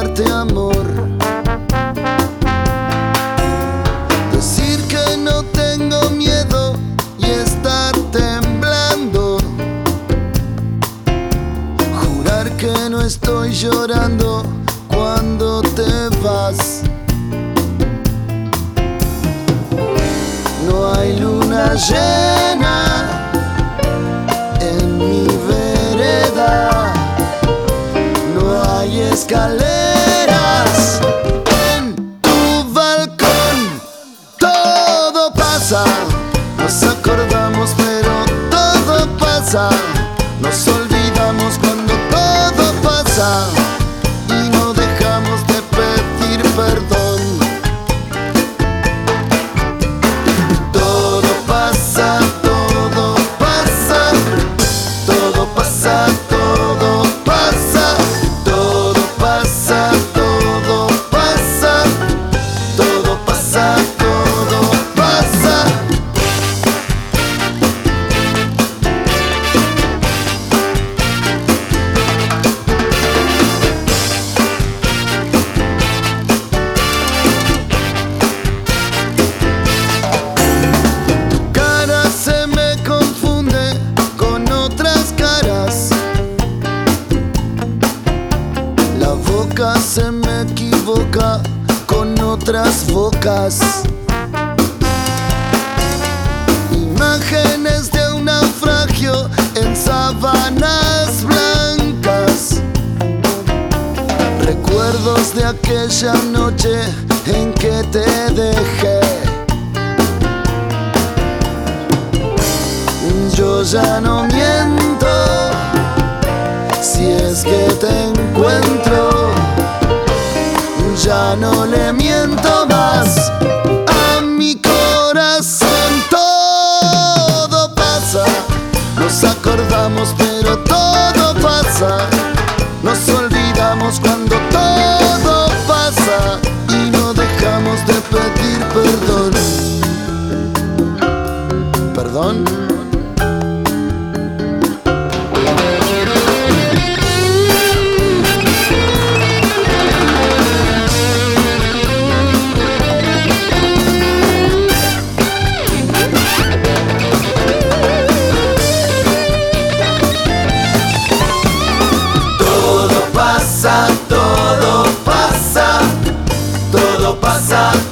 darte amor, decir que no tengo miedo y estar temblando, jurar que no estoy llorando cuando te vas. No hay luna llena en mi vereda, no hay escaleras en tu balcón. Todo pasa, nos acordamos pero todo pasa, nos olvidamos cuando todo pasa y no dejamos de pedir perdón. Todo pasa, todo pasa, todo pasa, todo pasa, todo pasa, todo pasa, todo pasa, todo pasa. Se me equivoca con otras bocas. Imágenes de un naufragio en sábanas blancas, recuerdos de aquella noche en que te dejé. Yo ya no miento, si es que te encuentro, ya no le miento más a mi corazón. Todo pasa, nos acordamos pero todo pasa, nos olvidamos cuando todo pasa y no dejamos de pedir perdón. ¿Perdón? Todo pasa, todo pasa, todo pasa.